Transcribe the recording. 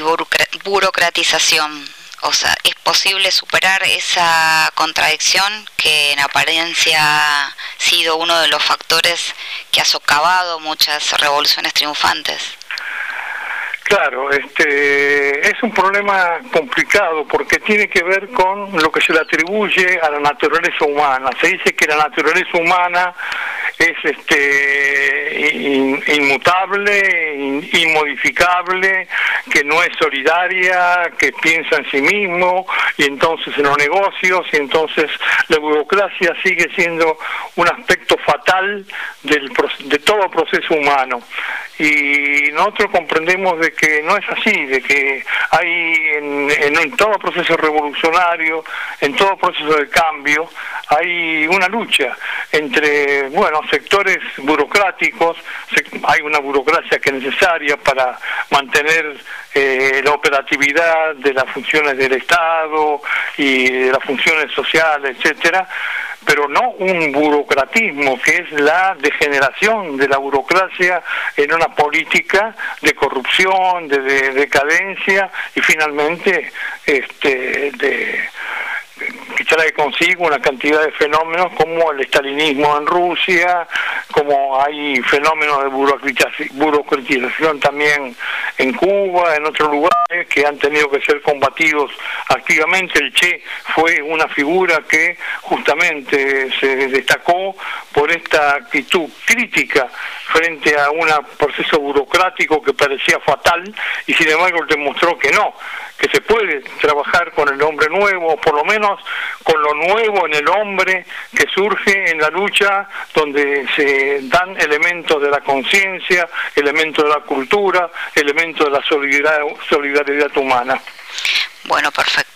burocratización. O sea, ¿es posible superar esa contradicción que en apariencia ha sido uno de los factores que ha socavado muchas revoluciones triunfantes? Claro, es un problema complicado porque tiene que ver con lo que se le atribuye a la naturaleza humana. Se dice que la naturaleza humana es inmutable, inmodificable, que no es solidaria, que piensa en sí mismo, y entonces en los negocios, y entonces la burocracia sigue siendo un aspecto fatal de todo proceso humano. Y nosotros comprendemos de que no es así, de que hay en todo proceso revolucionario, en todo proceso de cambio, hay una lucha entre, sectores burocráticos. Hay una burocracia que es necesaria para mantener la operatividad de las funciones del Estado y de las funciones sociales, etcétera, pero no un burocratismo que es la degeneración de la burocracia en una política de corrupción, de decadencia y finalmente que trae consigo una cantidad de fenómenos como el estalinismo en Rusia, como hay fenómenos de burocratización también en Cuba, en otros lugares que han tenido que ser combatidos activamente. El Che fue una figura que justamente se destacó por esta actitud crítica frente a un proceso burocrático que parecía fatal y sin embargo demostró que no, que se puede trabajar con el hombre nuevo, o por lo menos con lo nuevo en el hombre que surge en la lucha, donde se dan elementos de la conciencia, elementos de la cultura, elementos de la solidaridad humana. Bueno, perfecto.